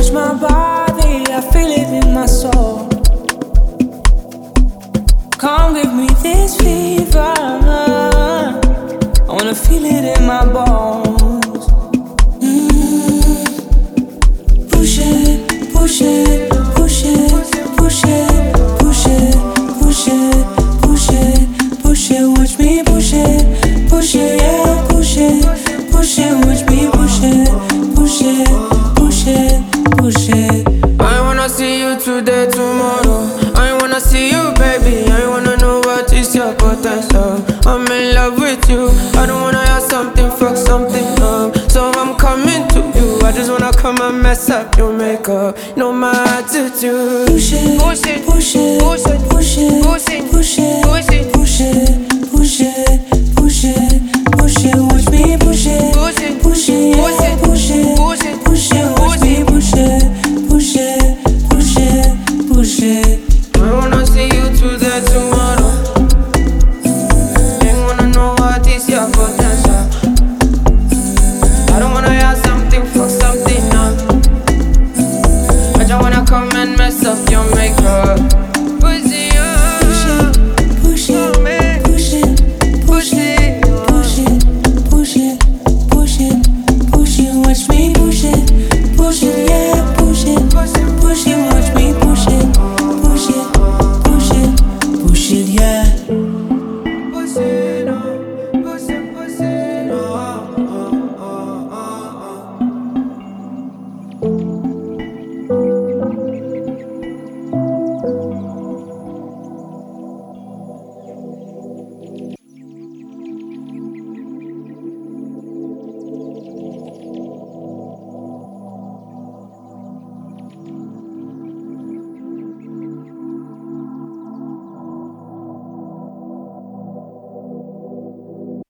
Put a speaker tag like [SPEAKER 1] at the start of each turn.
[SPEAKER 1] touch my body, I feel it in my soul. Come give me this fever, I wanna feel it in my bones. Push it, push it, push it, push it, push it, push it, push it, push it, watch me push it, yeah, push it, watch me push it, push it, push it, push it.
[SPEAKER 2] I wanna see you today, tomorrow. I wanna see you, baby. I wanna know what is your potential. I'm in love with you. I don't wanna have something, fuck something up. So I'm coming to you. I just wanna come and mess up your makeup. Know my attitude.
[SPEAKER 1] Push it, push it, push it, push it, push it, push it, push it, push it, push it, push it, push it, watch me push it, push it, yeah, push it, push it, watch me push it, push it, push it, push it.
[SPEAKER 2] I wanna see you today, tomorrow. I wanna know what is your potential. I don't wanna have something, fuck something up. I just wanna come and mess up your makeup. Push it,
[SPEAKER 1] Push it, push it, push it, push it, push it, push it, push it, watch me push it, yeah, push it,